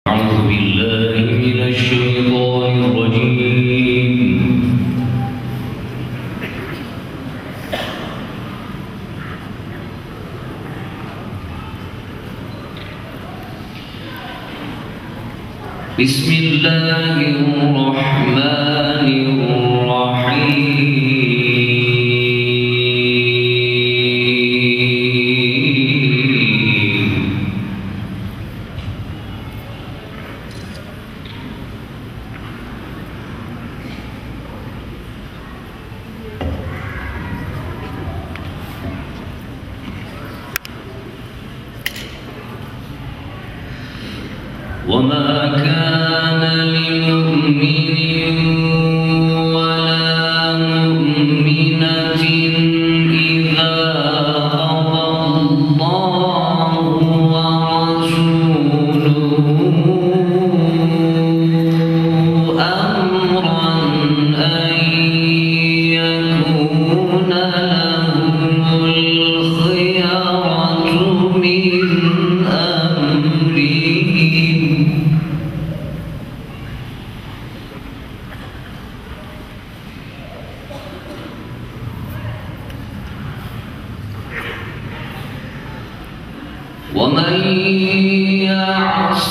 أعوذ بالله من الشيطان الرجيم. بسم الله الرحمن الرحيم. وما كان لمؤمن ولا مؤمنة إذا قضى الله ورسوله أمرا أن يكون لهم الخيرة من أمرهم. ومن يعص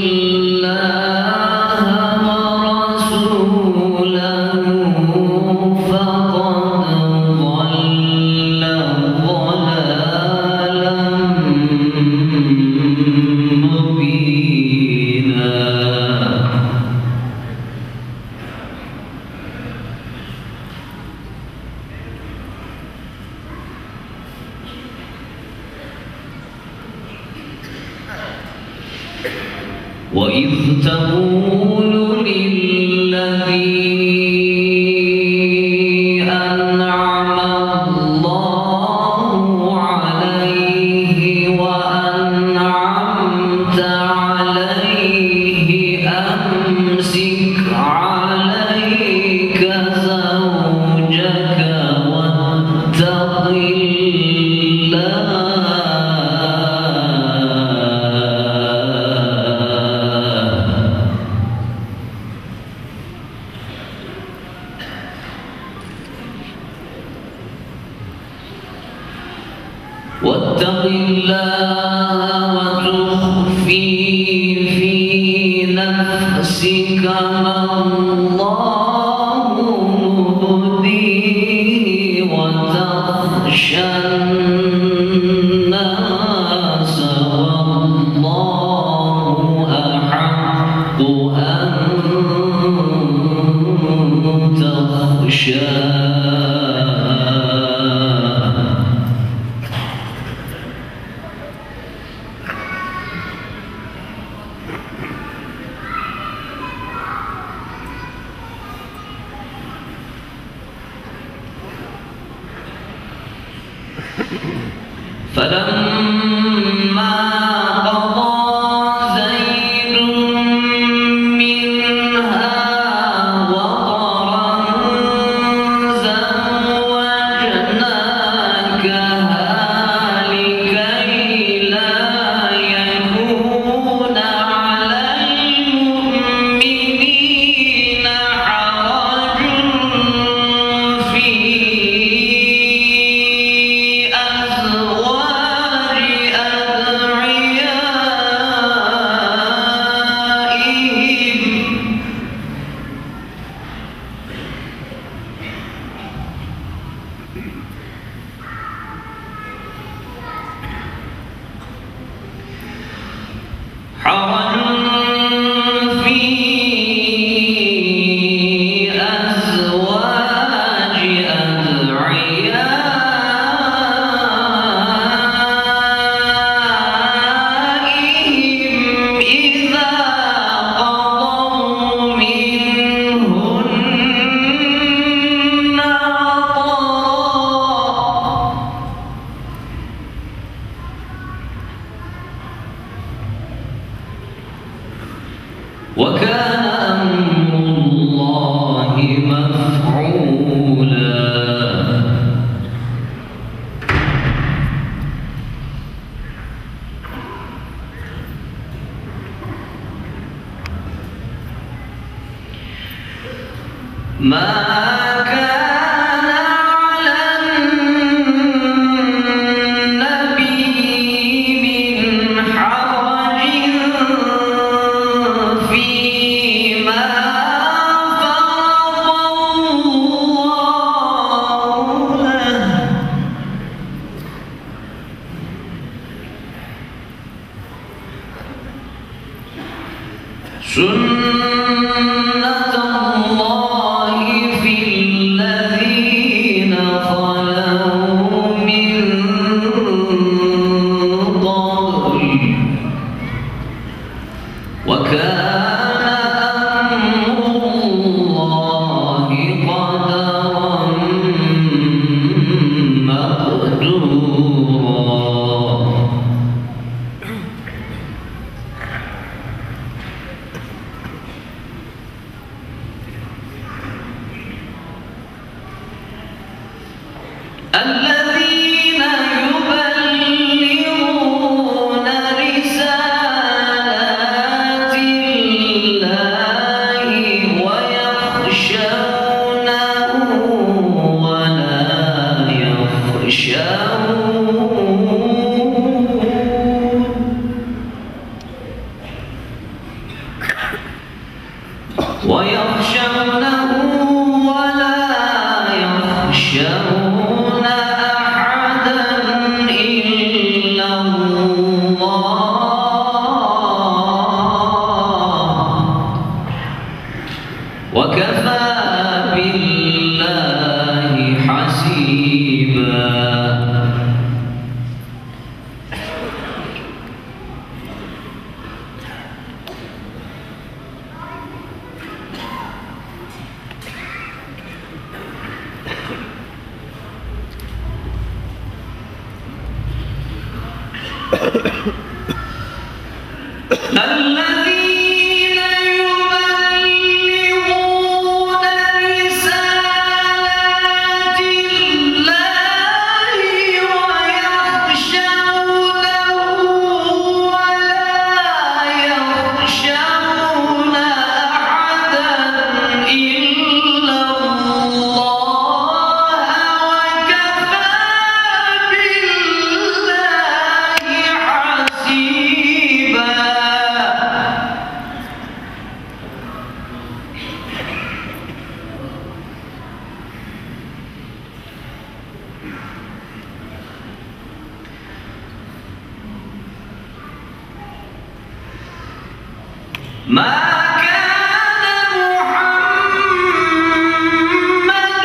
الله ورسوله فقد ضل ضلالا مبينا. وإذ تقول للذي أنعم الله عليه وأنعمت عليه أمسك عليك زوجك واتق الله وتخفي في نفسك ما الله مبديه وتخشى الناس والله أحق أن تخشاه. فلما قضى زيد منها وطرا زوجناكها لكي لا يكون على المؤمنين حرج في وكان أمر الله مفعولا. ما كان على النبي من حرج فيما فرض الله له سنة الله في الذين خلوا من قبل وكان أمر الله قدرا مقدورا الذين يبلغون رسالات الله ويخشونه ولا يخشون أحدا إلا الله وكفى بالله حسيبا الذين يبلغون رسالات الله ويخشونه ولا يخشون أحدا إلا الله وكفى بالله حسيبا ما كان محمد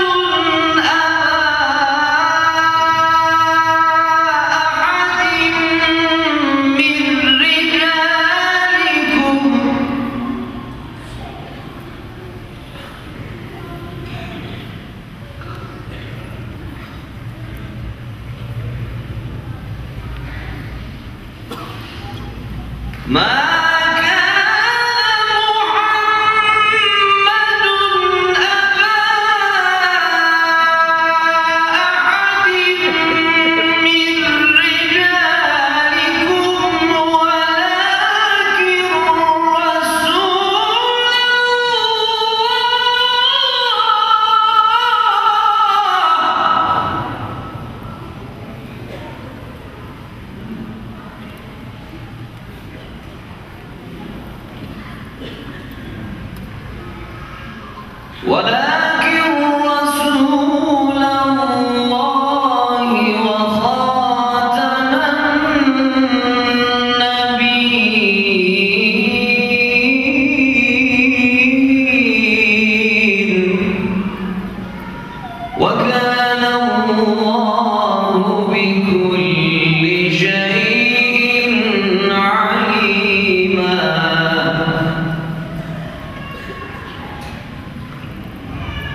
أبا أحد من رجالكم ما ولكن رسول الله وخاتم النبيين وكان الله بكل شيء عليما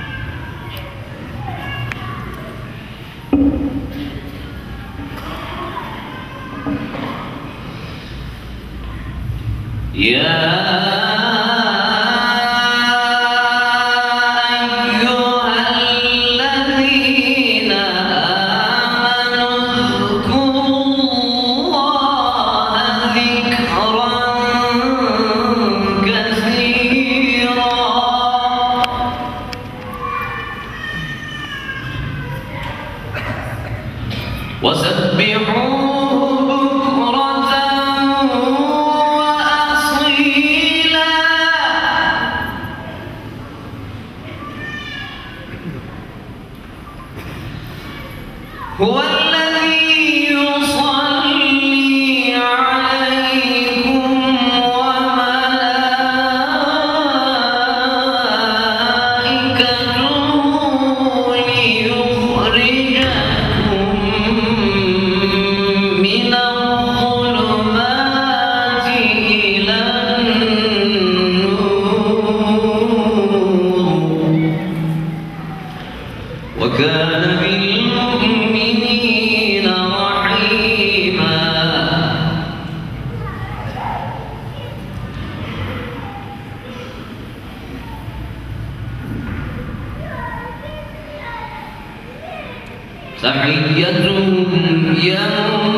تحيتهم يوم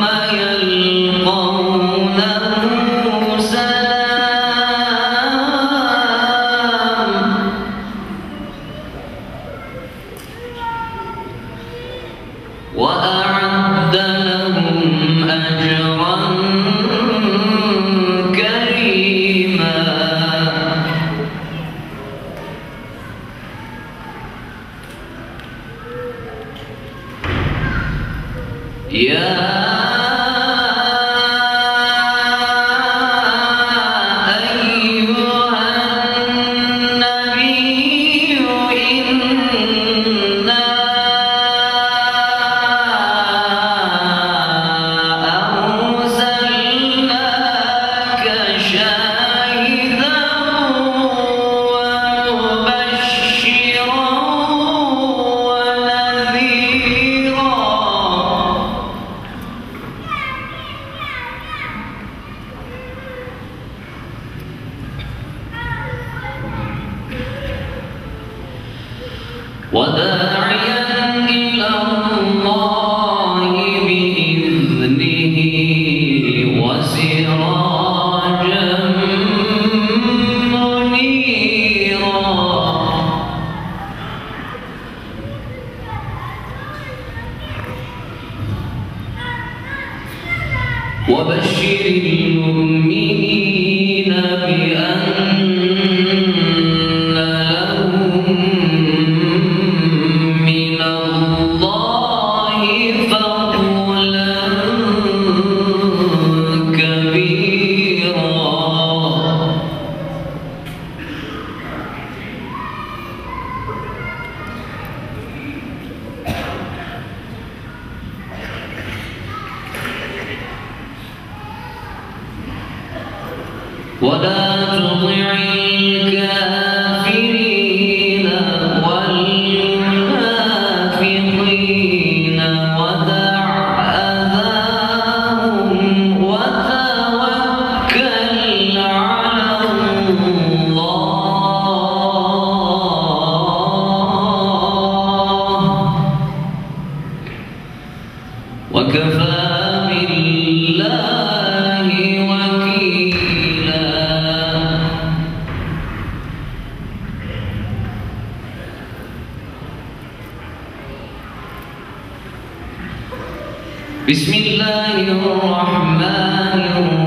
يلقونه سلام وأعد لهم أجرا كريما يا وداعيا إلى الله بإذنه وسراجا منيرا وبشر المؤمنين بأن ولا تطع الكافرين والمنافقين ودع أذاهم وتوكل على الله وكفى بالله وكيلا. بسم الله الرحمن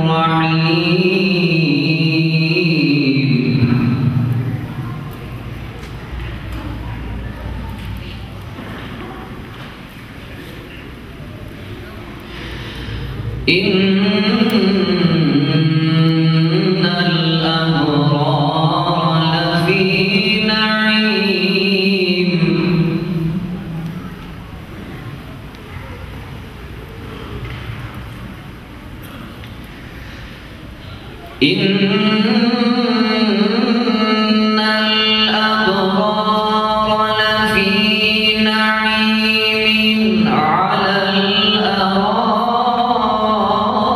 الرحيم. إن الأبرار لفي نعيم إن الأبرار لفي نعيم على الأرائك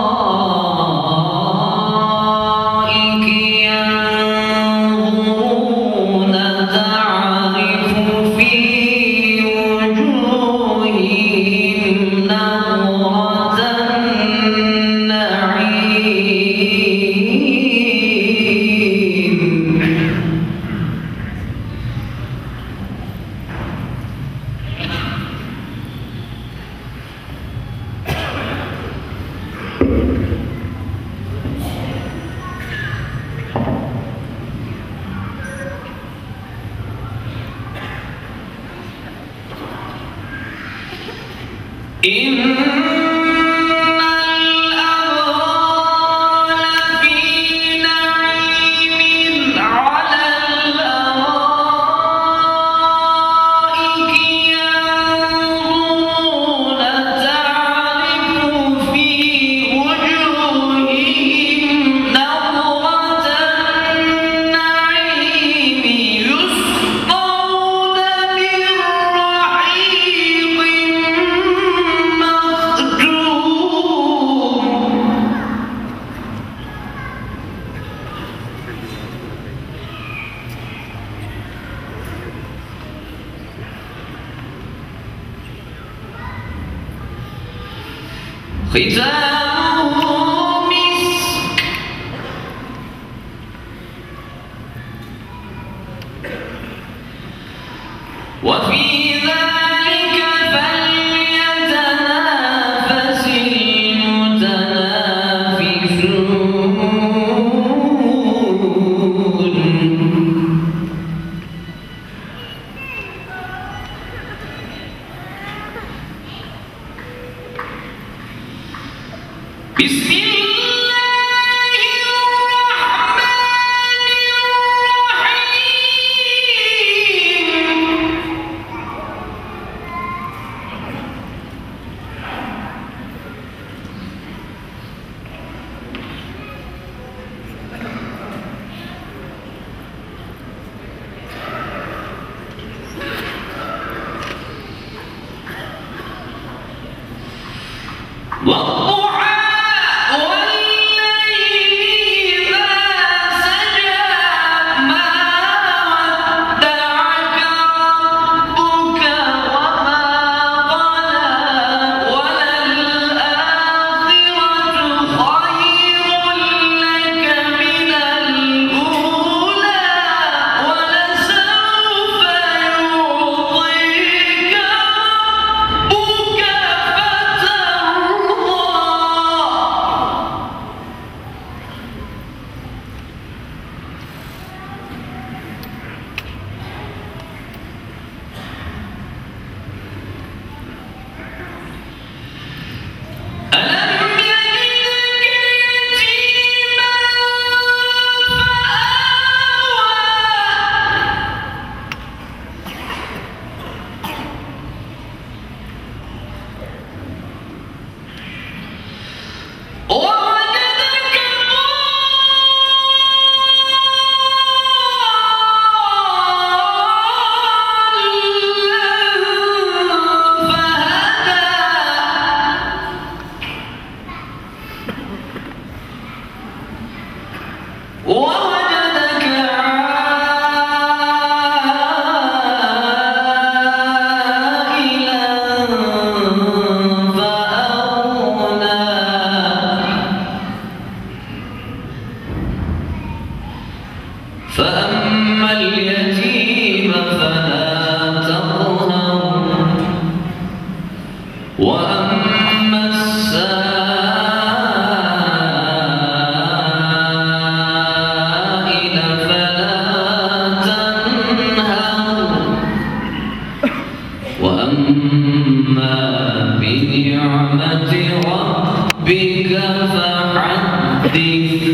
ختامه مسك وفي ذلك فليتنافس المتنافسون. بسم الله الرحمن الرحيم. والضحى والليل إذا سجى ما ودعك ربك وما قلى وللآخرة خير لك من الأولى ولسوف يعطيك ربك فترضى. ألم يجدك يتيما فآوى ووجدك ضالا فهدى ووجدك عائلا فأغنى فأما اليتيم فلا تقهر وأما السائل فلا تنهر وأما بنعمة ربك فحدث.